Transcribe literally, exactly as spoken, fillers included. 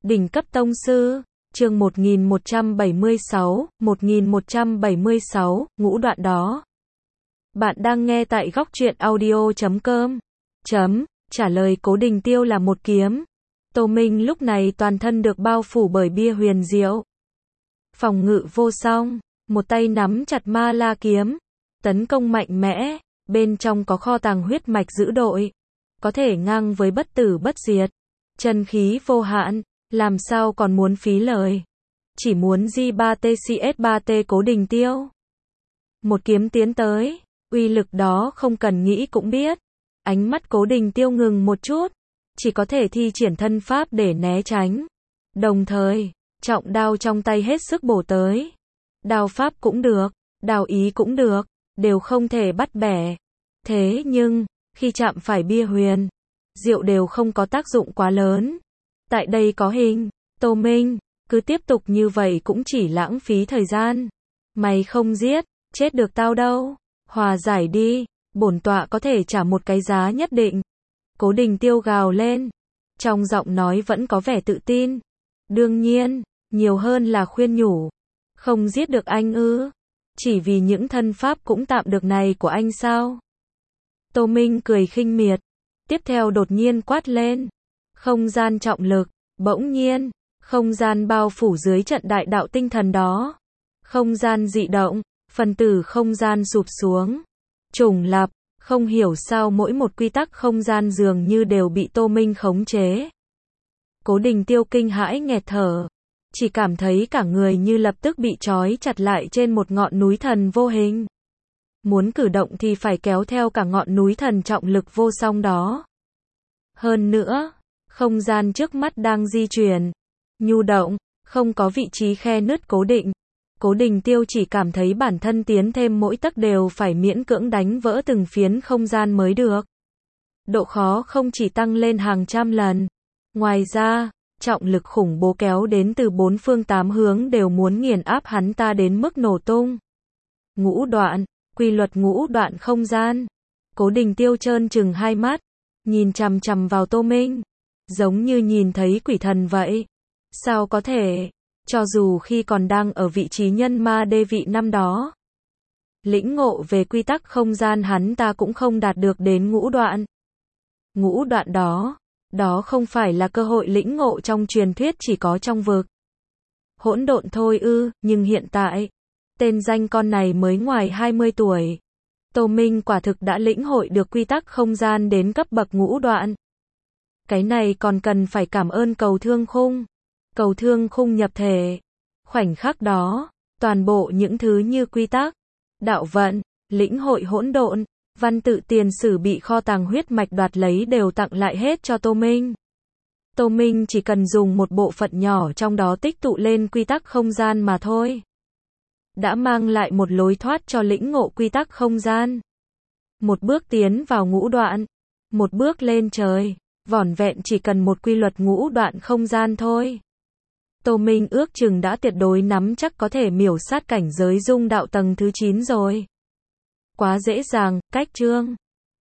Đỉnh cấp tông sư, chương một nghìn một trăm bảy mươi sáu, một nghìn một trăm bảy mươi sáu, ngũ đoạn đó. Bạn đang nghe tại góc truyện audio chấm com. Chấm, trả lời Cố Đình Tiêu là một kiếm. Tô Minh lúc này toàn thân được bao phủ bởi bia huyền diệu. Phòng ngự vô song, một tay nắm chặt ma la kiếm. Tấn công mạnh mẽ, bên trong có kho tàng huyết mạch dữ dội. Có thể ngang với bất tử bất diệt. Chân khí vô hạn, làm sao còn muốn phí lời. Chỉ muốn G ba T C S ba T Cố Đình Tiêu. Một kiếm tiến tới, uy lực đó không cần nghĩ cũng biết. Ánh mắt Cố Đình Tiêu ngừng một chút, chỉ có thể thi triển thân pháp để né tránh. Đồng thời, trọng đao trong tay hết sức bổ tới. Đao pháp cũng được, đao ý cũng được, đều không thể bắt bẻ. Thế nhưng, khi chạm phải bia huyền diệu đều không có tác dụng quá lớn. Tại đây có hình, Tô Minh, cứ tiếp tục như vậy cũng chỉ lãng phí thời gian. Mày không giết, chết được tao đâu. Hòa giải đi, bổn tọa có thể trả một cái giá nhất định. Cố Đình Tiêu gào lên, trong giọng nói vẫn có vẻ tự tin. Đương nhiên, nhiều hơn là khuyên nhủ. Không giết được anh ư? Chỉ vì những thân pháp cũng tạm được này của anh sao? Tô Minh cười khinh miệt, tiếp theo đột nhiên quát lên. Không gian trọng lực, bỗng nhiên, không gian bao phủ dưới trận đại đạo tinh thần đó. Không gian dị động, phần tử không gian sụp xuống. Trùng lập, không hiểu sao mỗi một quy tắc không gian dường như đều bị Tô Minh khống chế. Cố Đình Tiêu kinh hãi nghẹt thở, chỉ cảm thấy cả người như lập tức bị trói chặt lại trên một ngọn núi thần vô hình. Muốn cử động thì phải kéo theo cả ngọn núi thần trọng lực vô song đó. Hơn nữa, không gian trước mắt đang di chuyển, nhu động, không có vị trí khe nứt cố định. Cố Đình Tiêu chỉ cảm thấy bản thân tiến thêm mỗi tấc đều phải miễn cưỡng đánh vỡ từng phiến không gian mới được. Độ khó không chỉ tăng lên hàng trăm lần. Ngoài ra, trọng lực khủng bố kéo đến từ bốn phương tám hướng đều muốn nghiền áp hắn ta đến mức nổ tung. Ngũ đoạn, quy luật ngũ đoạn không gian. Cố Đình Tiêu trơn trừng hai mắt, nhìn chằm chằm vào Tô Minh, giống như nhìn thấy quỷ thần vậy. Sao có thể? Cho dù khi còn đang ở vị trí nhân ma đê vị năm đó, lĩnh ngộ về quy tắc không gian hắn ta cũng không đạt được đến ngũ đoạn. Ngũ đoạn đó, đó không phải là cơ hội lĩnh ngộ trong truyền thuyết chỉ có trong vực hỗn độn thôi ư, nhưng hiện tại, tên danh con này mới ngoài hai mươi tuổi. Tô Minh quả thực đã lĩnh hội được quy tắc không gian đến cấp bậc ngũ đoạn. Cái này còn cần phải cảm ơn Cầu Thương Khung. Cầu Thương Khung nhập thể. Khoảnh khắc đó, toàn bộ những thứ như quy tắc, đạo vận, lĩnh hội hỗn độn, văn tự tiền sử bị kho tàng huyết mạch đoạt lấy đều tặng lại hết cho Tô Minh. Tô Minh chỉ cần dùng một bộ phận nhỏ trong đó tích tụ lên quy tắc không gian mà thôi. Đã mang lại một lối thoát cho lĩnh ngộ quy tắc không gian. Một bước tiến vào ngũ đoạn, một bước lên trời, vỏn vẹn chỉ cần một quy luật ngũ đoạn không gian thôi. Tô Minh ước chừng đã tuyệt đối nắm chắc có thể miểu sát cảnh giới dung đạo tầng thứ chín rồi. Quá dễ dàng, cách chương.